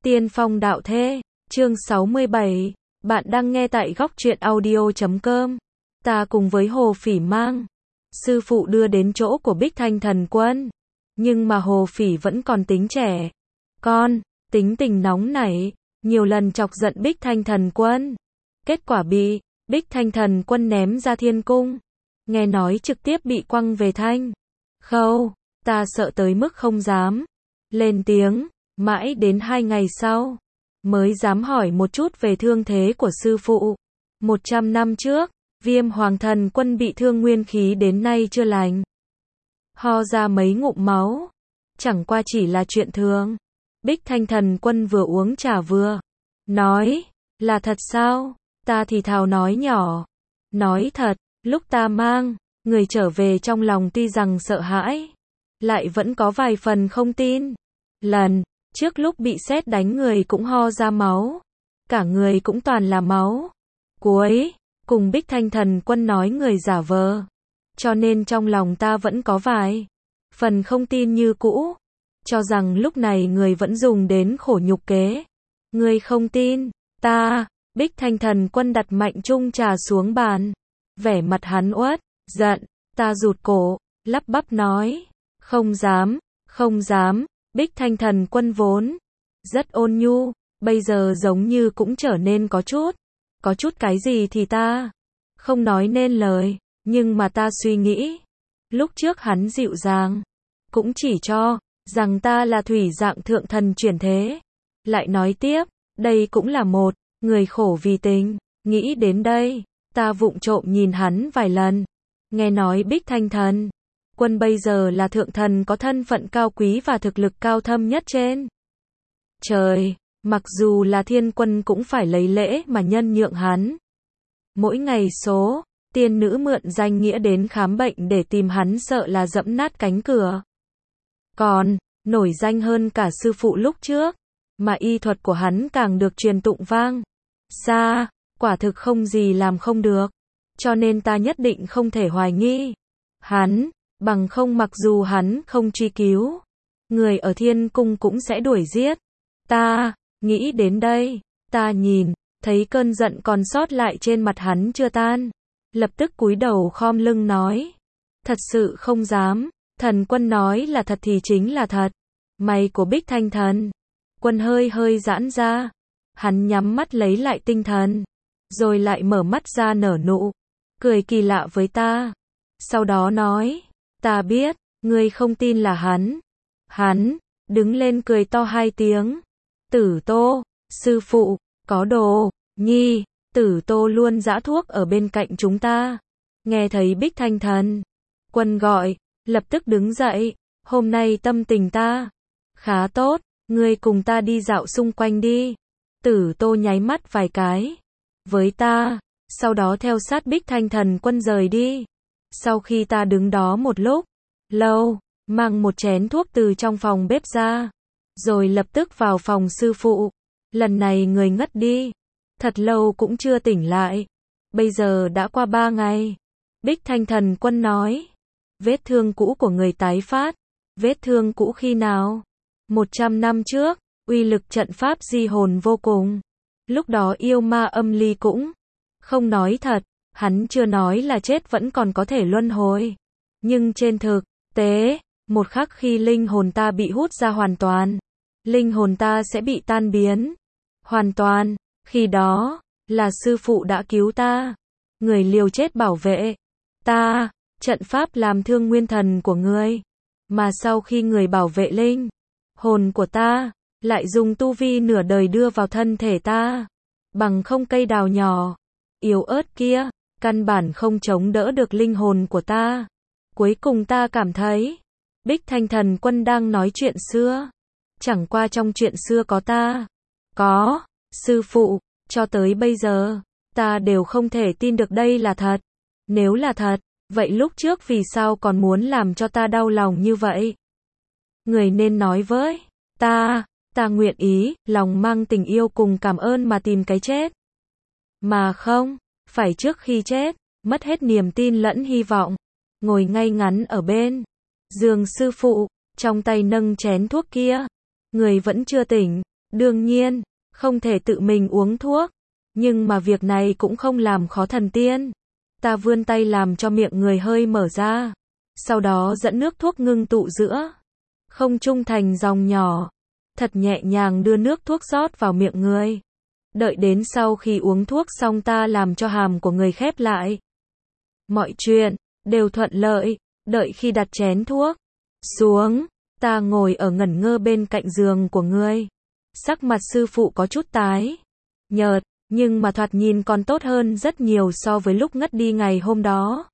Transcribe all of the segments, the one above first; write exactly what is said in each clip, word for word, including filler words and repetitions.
Tiên phong đạo thế, chương sáu mươi bảy, bạn đang nghe tại góc truyện audio chấm com. Ta cùng với Hồ Phỉ mang sư phụ đưa đến chỗ của Bích Thanh Thần Quân, nhưng mà Hồ Phỉ vẫn còn tính trẻ con, tính tình nóng nảy, nhiều lần chọc giận Bích Thanh Thần Quân. Kết quả bị Bích Thanh Thần Quân ném ra thiên cung, nghe nói trực tiếp bị quăng về Thanh Khâu. Ta sợ tới mức không dám lên tiếng, mãi đến hai ngày sau mới dám hỏi một chút về thương thế của sư phụ. Một trăm năm trước, Viêm Hoàng Thần Quân bị thương nguyên khí đến nay chưa lành, ho ra mấy ngụm máu, chẳng qua chỉ là chuyện thường. Bích Thanh Thần Quân vừa uống trà vừa nói, là thật sao? Ta thì thào nói nhỏ, nói thật, lúc ta mang người trở về trong lòng tuy rằng sợ hãi, lại vẫn có vài phần không tin. Lần trước lúc bị sét đánh người cũng ho ra máu, cả người cũng toàn là máu. Cuối cùng Bích Thanh Thần Quân nói người giả vờ, cho nên trong lòng ta vẫn có vài phần không tin như cũ, cho rằng lúc này người vẫn dùng đến khổ nhục kế. Người không tin ta? Bích Thanh Thần Quân đặt mạnh chung trà xuống bàn, vẻ mặt hắn uất giận. Ta rụt cổ, lắp bắp nói, không dám, không dám. Bích Thanh Thần Quân vốn rất ôn nhu, bây giờ giống như cũng trở nên có chút, có chút cái gì thì ta không nói nên lời, nhưng mà ta suy nghĩ, lúc trước hắn dịu dàng, cũng chỉ cho rằng ta là thủy dạng thượng thần chuyển thế. Lại nói tiếp, đây cũng là một người khổ vì tình. Nghĩ đến đây, ta vụng trộm nhìn hắn vài lần, nghe nói Bích Thanh Thần Quân bây giờ là thượng thần có thân phận cao quý và thực lực cao thâm nhất trên trời, mặc dù là thiên quân cũng phải lấy lễ mà nhân nhượng hắn. Mỗi ngày số tiên nữ mượn danh nghĩa đến khám bệnh để tìm hắn sợ là dẫm nát cánh cửa. Còn nổi danh hơn cả sư phụ lúc trước, mà y thuật của hắn càng được truyền tụng vang xa, quả thực không gì làm không được, cho nên ta nhất định không thể hoài nghi hắn. Bằng không mặc dù hắn không truy cứu, người ở thiên cung cũng sẽ đuổi giết ta. Nghĩ đến đây, ta nhìn thấy cơn giận còn sót lại trên mặt hắn chưa tan, lập tức cúi đầu khom lưng nói, thật sự không dám. Thần Quân nói là thật thì chính là thật. Mày của Bích Thanh Thần Quân hơi hơi giãn ra, hắn nhắm mắt lấy lại tinh thần, rồi lại mở mắt ra nở nụ cười kỳ lạ với ta, sau đó nói, ta biết, ngươi không tin là hắn. Hắn đứng lên cười to hai tiếng. Tử Tô, sư phụ, có đồ nhi. Tử Tô luôn giã thuốc ở bên cạnh chúng ta. Nghe thấy Bích Thanh Thần Quân gọi, lập tức đứng dậy. Hôm nay tâm tình ta khá tốt, ngươi cùng ta đi dạo xung quanh đi. Tử Tô nháy mắt vài cái với ta, sau đó theo sát Bích Thanh Thần Quân rời đi. Sau khi ta đứng đó một lúc lâu, mang một chén thuốc từ trong phòng bếp ra, rồi lập tức vào phòng sư phụ. Lần này người ngất đi, thật lâu cũng chưa tỉnh lại. Bây giờ đã qua ba ngày. Bích Thanh Thần Quân nói, vết thương cũ của người tái phát. Vết thương cũ khi nào? Một trăm năm trước, uy lực trận pháp di hồn vô cùng. Lúc đó yêu ma âm ly cũng không nói thật. Hắn chưa nói là chết vẫn còn có thể luân hồi. Nhưng trên thực tế, một khắc khi linh hồn ta bị hút ra hoàn toàn, linh hồn ta sẽ bị tan biến hoàn toàn. Khi đó, là sư phụ đã cứu ta. Người liều chết bảo vệ ta, trận pháp làm thương nguyên thần của người. Mà sau khi người bảo vệ linh hồn của ta, lại dùng tu vi nửa đời đưa vào thân thể ta. Bằng không cây đào nhỏ yếu ớt kia, căn bản không chống đỡ được linh hồn của ta. Cuối cùng ta cảm thấy, Bích Thanh Thần Quân đang nói chuyện xưa. Chẳng qua trong chuyện xưa có ta, có sư phụ, cho tới bây giờ, ta đều không thể tin được đây là thật. Nếu là thật, vậy lúc trước vì sao còn muốn làm cho ta đau lòng như vậy? Người nên nói với ta, ta nguyện ý, lòng mang tình yêu cùng cảm ơn mà tìm cái chết. Mà không phải trước khi chết, mất hết niềm tin lẫn hy vọng, ngồi ngay ngắn ở bên giường sư phụ, trong tay nâng chén thuốc kia. Người vẫn chưa tỉnh, Đương nhiên, không thể tự mình uống thuốc, nhưng mà việc này cũng không làm khó thần tiên. Ta vươn tay làm cho miệng người hơi mở ra, sau đó dẫn nước thuốc ngưng tụ giữa không trung thành dòng nhỏ, thật nhẹ nhàng đưa nước thuốc rót vào miệng người. Đợi đến sau khi uống thuốc xong ta làm cho hàm của người khép lại. Mọi chuyện đều thuận lợi, đợi khi đặt chén thuốc xuống, ta ngồi ở ngẩn ngơ bên cạnh giường của ngươi. Sắc mặt sư phụ có chút tái nhợt, nhưng mà thoạt nhìn còn tốt hơn rất nhiều so với lúc ngất đi ngày hôm đó.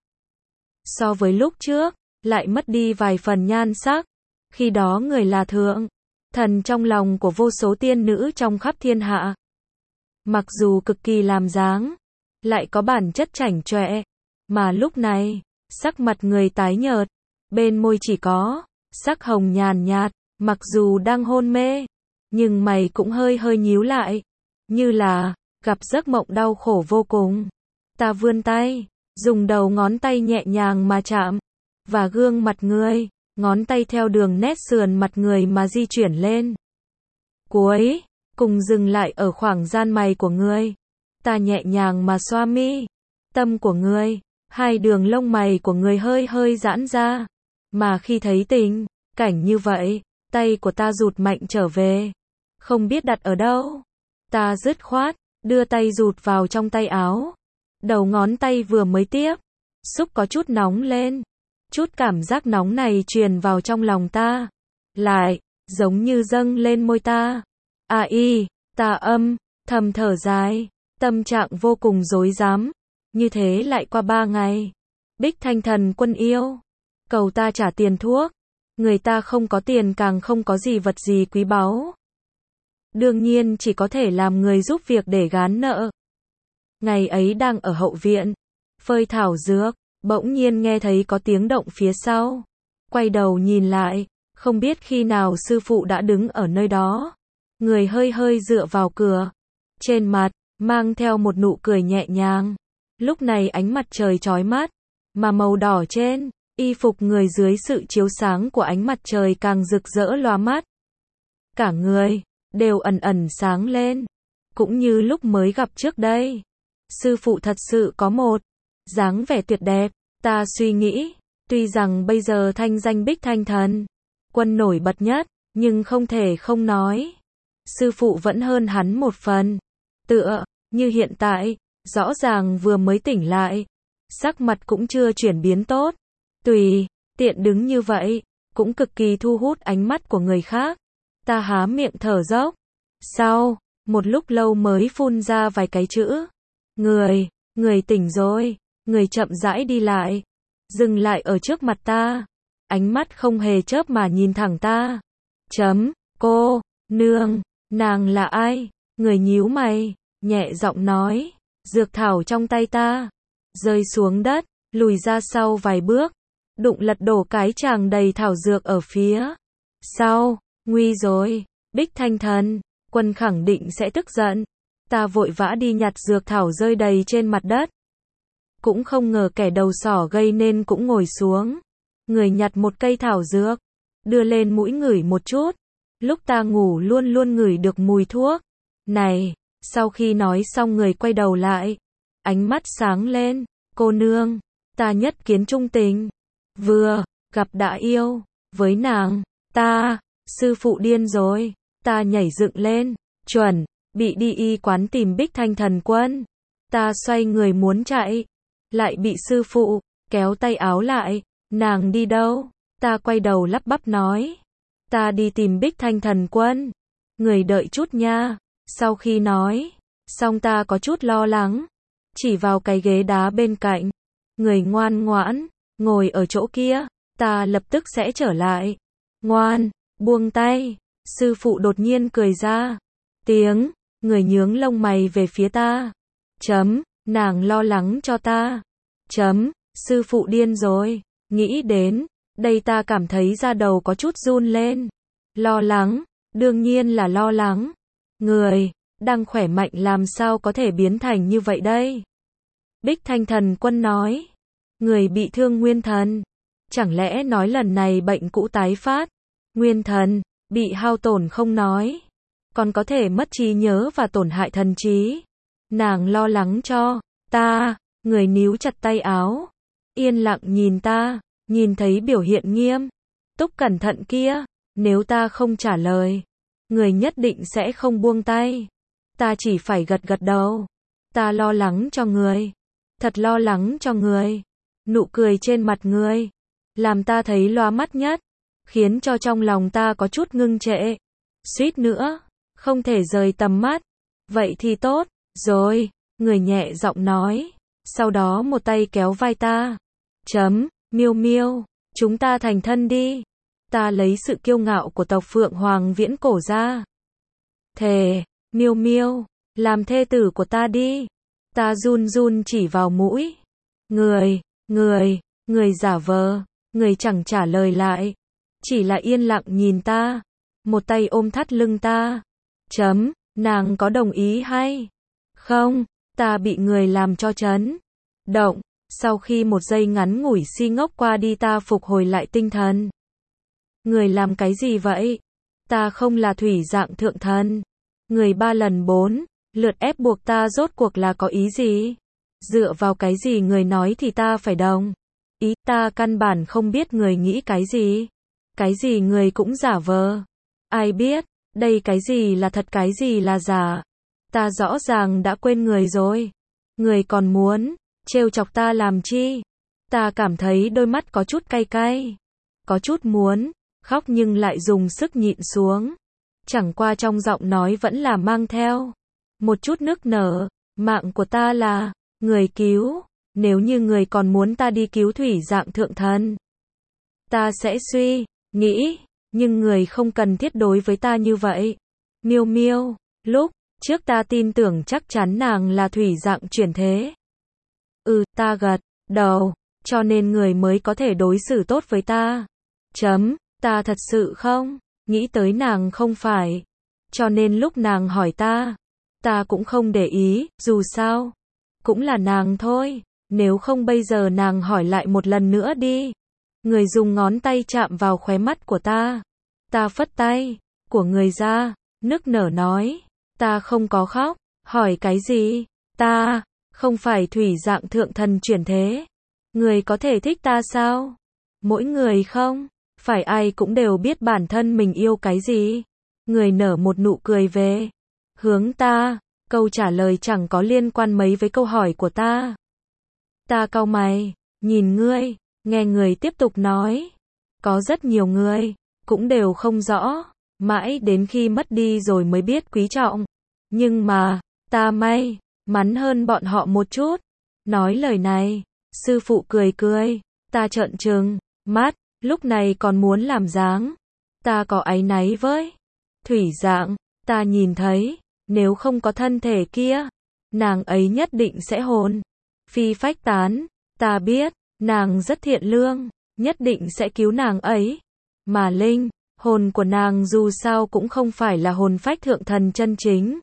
So với lúc trước, lại mất đi vài phần nhan sắc. Khi đó người là thượng thần trong lòng của vô số tiên nữ trong khắp thiên hạ. Mặc dù cực kỳ làm dáng, lại có bản chất chảnh chọe, mà lúc này, sắc mặt người tái nhợt, bên môi chỉ có sắc hồng nhàn nhạt, mặc dù đang hôn mê, nhưng mày cũng hơi hơi nhíu lại, như là gặp giấc mộng đau khổ vô cùng. Ta vươn tay, dùng đầu ngón tay nhẹ nhàng mà chạm và gương mặt người, ngón tay theo đường nét sườn mặt người mà di chuyển lên. Cuối cùng dừng lại ở khoảng gian mày của người. Ta nhẹ nhàng mà xoa mi tâm của người, hai đường lông mày của người hơi hơi giãn ra, mà khi thấy tình cảnh như vậy, tay của ta rụt mạnh trở về, không biết đặt ở đâu. Ta dứt khoát đưa tay rụt vào trong tay áo. Đầu ngón tay vừa mới tiếp xúc có chút nóng lên. Chút cảm giác nóng này truyền vào trong lòng ta, lại giống như dâng lên môi ta. A y, ta âm thầm thở dài, tâm trạng vô cùng rối rắm. Như thế lại qua ba ngày. Bích Thanh Thần Quân yêu cầu ta trả tiền thuốc. Người ta không có tiền càng không có gì vật gì quý báu. Đương nhiên chỉ có thể làm người giúp việc để gán nợ. Ngày ấy đang ở hậu viện, phơi thảo dược, bỗng nhiên nghe thấy có tiếng động phía sau. Quay đầu nhìn lại, không biết khi nào sư phụ đã đứng ở nơi đó. Người hơi hơi dựa vào cửa. Trên mặt, mang theo một nụ cười nhẹ nhàng. Lúc này ánh mặt trời chói mắt, mà màu đỏ trên y phục người dưới sự chiếu sáng của ánh mặt trời càng rực rỡ lóa mắt. Cả người đều ẩn ẩn sáng lên, cũng như lúc mới gặp trước đây. Sư phụ thật sự có một dáng vẻ tuyệt đẹp. Ta suy nghĩ, tuy rằng bây giờ thanh danh Bích Thanh Thần Quân nổi bật nhất, nhưng không thể không nói, sư phụ vẫn hơn hắn một phần. Tựa như hiện tại, rõ ràng vừa mới tỉnh lại, sắc mặt cũng chưa chuyển biến tốt, tùy tiện đứng như vậy, cũng cực kỳ thu hút ánh mắt của người khác. Ta há miệng thở dốc, sau một lúc lâu mới phun ra vài cái chữ. Người, người tỉnh rồi. Người chậm rãi đi lại, dừng lại ở trước mặt ta, ánh mắt không hề chớp mà nhìn thẳng ta. Chấm, cô, nương, nàng là ai? Người nhíu mày, nhẹ giọng nói. Dược thảo trong tay ta rơi xuống đất, lùi ra sau vài bước, đụng lật đổ cái chàng đầy thảo dược ở phía sau. Nguy rồi, Bích Thanh Thần Quân khẳng định sẽ tức giận. Ta vội vã đi nhặt dược thảo rơi đầy trên mặt đất. Cũng không ngờ kẻ đầu sỏ gây nên cũng ngồi xuống. Người nhặt một cây thảo dược, đưa lên mũi ngửi một chút. Lúc ta ngủ luôn luôn ngửi được mùi thuốc này. Sau khi nói xong người quay đầu lại, ánh mắt sáng lên. Cô nương, ta nhất kiến trung tình, vừa gặp đã yêu với nàng. Ta, sư phụ điên rồi. Ta nhảy dựng lên, chuẩn bị đi y quán tìm Bích Thanh Thần Quân. Ta xoay người muốn chạy, lại bị sư phụ kéo tay áo lại. Nàng đi đâu? Ta quay đầu lắp bắp nói, ta đi tìm Bích Thanh Thần Quân. Người đợi chút nha. Sau khi nói xong ta có chút lo lắng, chỉ vào cái ghế đá bên cạnh. Người ngoan ngoãn ngồi ở chỗ kia, ta lập tức sẽ trở lại. Ngoan, buông tay. Sư phụ đột nhiên cười ra tiếng. Người nhướng lông mày về phía ta. Chấm, nàng lo lắng cho ta. Chấm, sư phụ điên rồi. Nghĩ đến đây ta cảm thấy da đầu có chút run lên. Lo lắng, đương nhiên là lo lắng. Người đang khỏe mạnh làm sao có thể biến thành như vậy đây? Bích Thanh Thần Quân nói, người bị thương nguyên thần. Chẳng lẽ nói lần này bệnh cũ tái phát? Nguyên thần bị hao tổn không nói, còn có thể mất trí nhớ và tổn hại thần trí. Nàng lo lắng cho ta, người níu chặt tay áo, yên lặng nhìn ta, nhìn thấy biểu hiện nghiêm túc cẩn thận kia, nếu ta không trả lời, người nhất định sẽ không buông tay. Ta chỉ phải gật gật đầu. Ta lo lắng cho người, thật lo lắng cho người. Nụ cười trên mặt người làm ta thấy lóa mắt nhất, khiến cho trong lòng ta có chút ngưng trệ, suýt nữa không thể rời tầm mắt. Vậy thì tốt rồi, người nhẹ giọng nói, sau đó một tay kéo vai ta. Chấm, Miêu Miêu, chúng ta thành thân đi. Ta lấy sự kiêu ngạo của tộc Phượng Hoàng viễn cổ ra. Thề, Miêu Miêu, làm thê tử của ta đi. Ta run run chỉ vào mũi. Người, người, người giả vờ, người chẳng trả lời lại, chỉ là yên lặng nhìn ta, một tay ôm thắt lưng ta. Chấm, nàng có đồng ý hay không? Ta bị người làm cho chấn động. Sau khi một giây ngắn ngủi si ngốc qua đi, ta phục hồi lại tinh thần. Người làm cái gì vậy? Ta không là thủy dạng thượng thần. Người ba lần bốn lượt ép buộc ta rốt cuộc là có ý gì? Dựa vào cái gì người nói thì ta phải đồng ý? Ta căn bản không biết người nghĩ cái gì. Cái gì người cũng giả vờ. Ai biết, đây cái gì là thật cái gì là giả. Ta rõ ràng đã quên người rồi. Người còn muốn trêu chọc ta làm chi? Ta cảm thấy đôi mắt có chút cay cay, có chút muốn khóc nhưng lại dùng sức nhịn xuống. Chẳng qua trong giọng nói vẫn là mang theo một chút nức nở. Mạng của ta là người cứu. Nếu như người còn muốn ta đi cứu thủy dạng thượng thần, ta sẽ suy nghĩ, nhưng người không cần thiết đối với ta như vậy. Miêu Miêu, lúc trước ta tin tưởng chắc chắn nàng là thủy dạng chuyển thế. Ừ, ta gật đầu, cho nên người mới có thể đối xử tốt với ta. Chấm, ta thật sự không nghĩ tới nàng không phải. Cho nên lúc nàng hỏi ta, ta cũng không để ý, dù sao cũng là nàng thôi. Nếu không bây giờ nàng hỏi lại một lần nữa đi. Người dùng ngón tay chạm vào khóe mắt của ta. Ta phất tay của người ra, nức nở nói, ta không có khóc. Hỏi cái gì? Ta không phải thủy dạng thượng thần chuyển thế. Người có thể thích ta sao? Mỗi người không phải ai cũng đều biết bản thân mình yêu cái gì. Người nở một nụ cười về hướng ta. Câu trả lời chẳng có liên quan mấy với câu hỏi của ta. Ta cau mày, nhìn ngươi, nghe người tiếp tục nói. Có rất nhiều người cũng đều không rõ, mãi đến khi mất đi rồi mới biết quý trọng. Nhưng mà, ta may mắn hơn bọn họ một chút. Nói lời này, sư phụ cười cười, ta trợn trừng mắt, lúc này còn muốn làm dáng. Ta có áy náy với thủy dạng, ta nhìn thấy, nếu không có thân thể kia, nàng ấy nhất định sẽ hồn phi phách tán. Ta biết, nàng rất thiện lương, nhất định sẽ cứu nàng ấy. Mà linh hồn của nàng dù sao cũng không phải là hồn phách thượng thần chân chính.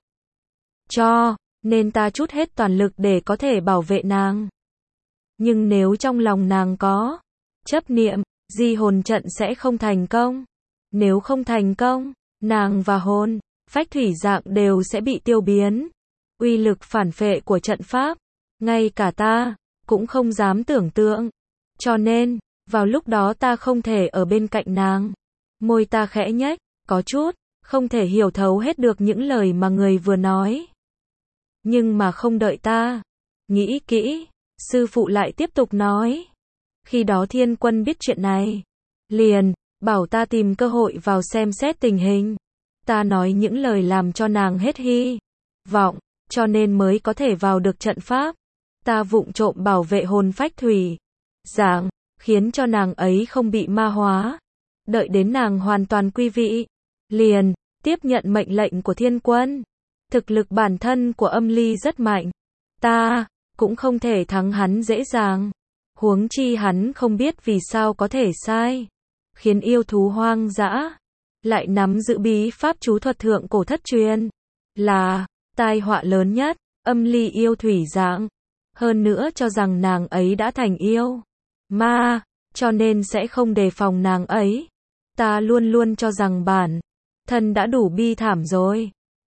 Cho nên ta trút hết toàn lực để có thể bảo vệ nàng. Nhưng nếu trong lòng nàng có chấp niệm, di hồn trận sẽ không thành công. Nếu không thành công, nàng và hồn phách thủy dạng đều sẽ bị tiêu biến. Uy lực phản phệ của trận pháp, ngay cả ta cũng không dám tưởng tượng. Cho nên, vào lúc đó ta không thể ở bên cạnh nàng. Môi ta khẽ nhếch, có chút không thể hiểu thấu hết được những lời mà người vừa nói. Nhưng mà không đợi ta nghĩ kỹ, sư phụ lại tiếp tục nói. Khi đó Thiên Quân biết chuyện này, liền bảo ta tìm cơ hội vào xem xét tình hình. Ta nói những lời làm cho nàng hết hy vọng, cho nên mới có thể vào được trận pháp. Ta vụng trộm bảo vệ hồn phách thủy dạng, khiến cho nàng ấy không bị ma hóa. Đợi đến nàng hoàn toàn quy vị, liền tiếp nhận mệnh lệnh của Thiên Quân. Thực lực bản thân của Âm Ly rất mạnh, ta cũng không thể thắng hắn dễ dàng. Huống chi hắn không biết vì sao có thể sai, khiến yêu thú hoang dã lại nắm giữ bí pháp chú thuật thượng cổ thất truyền, là tai họa lớn nhất. Âm Ly yêu thủy dạng, hơn nữa cho rằng nàng ấy đã thành yêu ma, cho nên sẽ không đề phòng nàng ấy. Ta luôn luôn cho rằng bản thân đã đủ bi thảm rồi,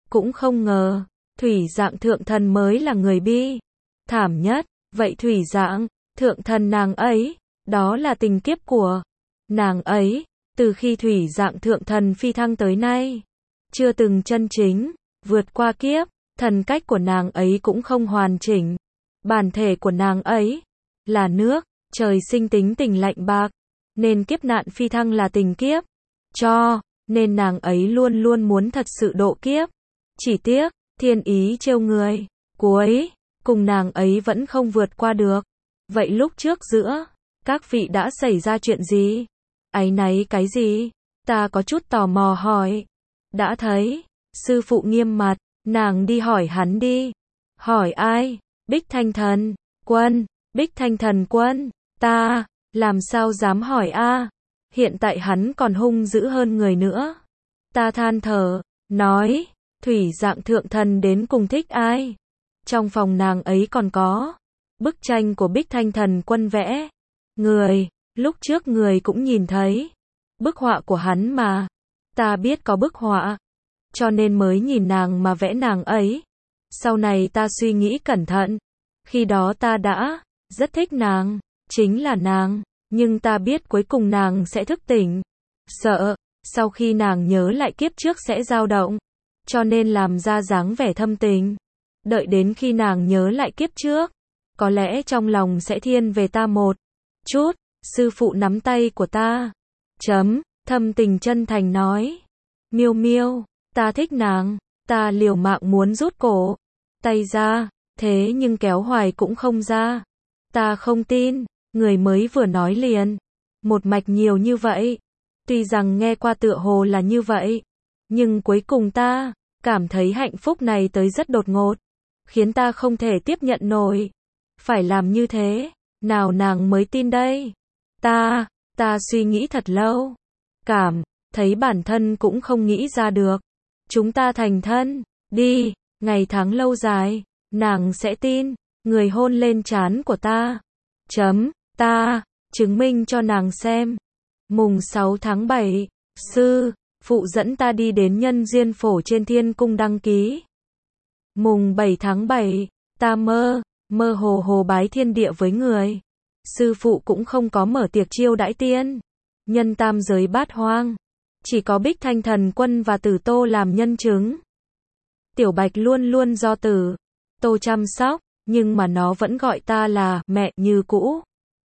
cũng không ngờ, thủy dạng thượng thần mới là người bi thảm nhất. Vậy thủy dạng thượng thần nàng ấy, đó là tình kiếp của nàng ấy. Từ khi thủy dạng thượng thần phi thăng tới nay, chưa từng chân chính vượt qua kiếp. Thần cách của nàng ấy cũng không hoàn chỉnh. Bản thể của nàng ấy là nước, trời sinh tính tình lạnh bạc, nên kiếp nạn phi thăng là tình kiếp. Cho nên nàng ấy luôn luôn muốn thật sự độ kiếp. Chỉ tiếc, thiên ý trêu người, cuối cùng nàng ấy vẫn không vượt qua được. Vậy lúc trước giữa các vị đã xảy ra chuyện gì? Áy náy cái gì? Ta có chút tò mò hỏi. Đã thấy, sư phụ nghiêm mặt, nàng đi hỏi hắn đi. Hỏi ai? Bích Thanh Thần Quân. Bích Thanh Thần Quân? Ta làm sao dám hỏi a? Hiện tại hắn còn hung dữ hơn người nữa. Ta than thở, nói, thủy dạng thượng thần đến cùng thích ai? Trong phòng nàng ấy còn có bức tranh của Bích Thanh Thần Quân vẽ. Người, lúc trước người cũng nhìn thấy bức họa của hắn mà. Ta biết có bức họa, cho nên mới nhìn nàng mà vẽ nàng ấy. Sau này ta suy nghĩ cẩn thận. Khi đó ta đã rất thích nàng, chính là nàng. Nhưng ta biết cuối cùng nàng sẽ thức tỉnh. Sợ, sau khi nàng nhớ lại kiếp trước sẽ dao động. Cho nên làm ra dáng vẻ thâm tình. Đợi đến khi nàng nhớ lại kiếp trước, có lẽ trong lòng sẽ thiên về ta một chút. Sư phụ nắm tay của ta. Chấm, thâm tình chân thành nói. Miêu miêu, ta thích nàng. Ta liều mạng muốn rút cổ tay ra, thế nhưng kéo hoài cũng không ra. Ta không tin. Người mới vừa nói liền một mạch nhiều như vậy. Tuy rằng nghe qua tựa hồ là như vậy, nhưng cuối cùng ta cảm thấy hạnh phúc này tới rất đột ngột, khiến ta không thể tiếp nhận nổi. Phải làm như thế nào nàng mới tin đây? Ta, ta suy nghĩ thật lâu, cảm thấy bản thân cũng không nghĩ ra được. Chúng ta thành thân đi, ngày tháng lâu dài, nàng sẽ tin. Người hôn lên trán của ta. Chấm, ta chứng minh cho nàng xem. Mùng sáu tháng bảy, sư phụ dẫn ta đi đến nhân duyên phổ trên thiên cung đăng ký. Mùng bảy tháng bảy, ta mơ, mơ hồ hồ bái thiên địa với người. Sư phụ cũng không có mở tiệc chiêu đãi tiên nhân tam giới bát hoang. Chỉ có Bích Thanh Thần Quân và Tử Tô làm nhân chứng. Tiểu Bạch luôn luôn do Tử Tô chăm sóc, nhưng mà nó vẫn gọi ta là mẹ như cũ.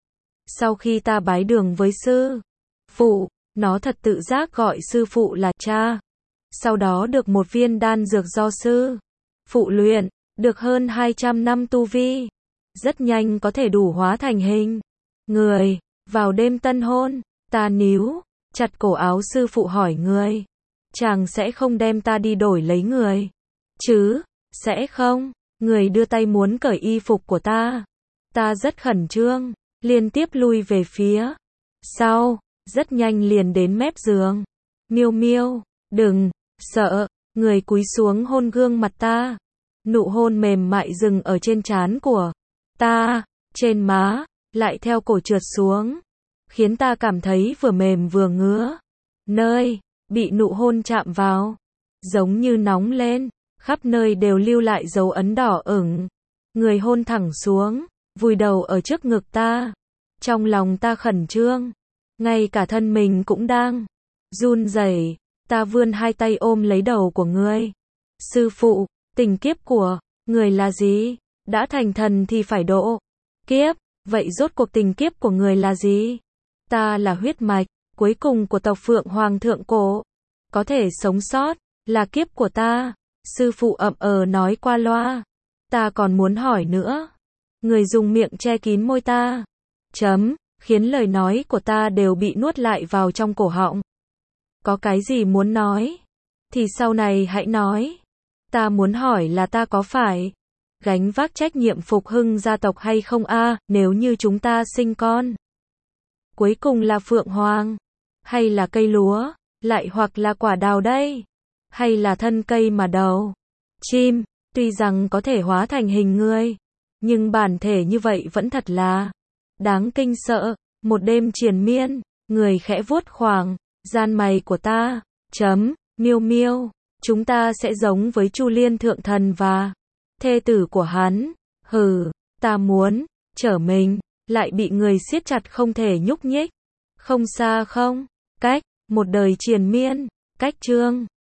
Sau khi ta bái đường với sư phụ, nó thật tự giác gọi sư phụ là cha. Sau đó được một viên đan dược do sư phụ luyện, được hơn hai trăm năm tu vi. Rất nhanh có thể đủ hóa thành hình người. Vào đêm tân hôn, ta níu chặt cổ áo sư phụ hỏi người, chàng sẽ không đem ta đi đổi lấy người chứ? Sẽ không. Người đưa tay muốn cởi y phục của ta. Ta rất khẩn trương, liên tiếp lui về phía sau, rất nhanh liền đến mép giường. Miêu miêu, đừng sợ. Người cúi xuống hôn gương mặt ta. Nụ hôn mềm mại dừng ở trên trán của ta, trên má, lại theo cổ trượt xuống, khiến ta cảm thấy vừa mềm vừa ngứa. Nơi bị nụ hôn chạm vào, giống như nóng lên, khắp nơi đều lưu lại dấu ấn đỏ ửng. Người hôn thẳng xuống, vùi đầu ở trước ngực ta. Trong lòng ta khẩn trương, ngay cả thân mình cũng đang run rẩy. Ta vươn hai tay ôm lấy đầu của người. Sư phụ, tình kiếp của người là gì? Đã thành thần thì phải độ kiếp, vậy rốt cuộc tình kiếp của người là gì? Ta là huyết mạch cuối cùng của tộc Phượng Hoàng thượng cổ, có thể sống sót là kiếp của ta. Sư phụ ậm ờ nói qua loa. Ta còn muốn hỏi nữa. Người dùng miệng che kín môi ta. Chấm, khiến lời nói của ta đều bị nuốt lại vào trong cổ họng. Có cái gì muốn nói thì sau này hãy nói. Ta muốn hỏi là ta có phải gánh vác trách nhiệm phục hưng gia tộc hay không a? Nếu như chúng ta sinh con cuối cùng là Phượng Hoàng, hay là cây lúa, lại hoặc là quả đào đây, hay là thân cây mà đầu chim, tuy rằng có thể hóa thành hình người, nhưng bản thể như vậy vẫn thật là đáng kinh sợ. Một đêm triền miên, người khẽ vuốt khoảng gian mày của ta. Chấm, miêu miêu, chúng ta sẽ giống với Chu Liên thượng thần và thê tử của hắn. Hừ, ta muốn, trở mình, lại bị người siết chặt không thể nhúc nhích. Không xa không? Cách, một đời triền miên. Cách chương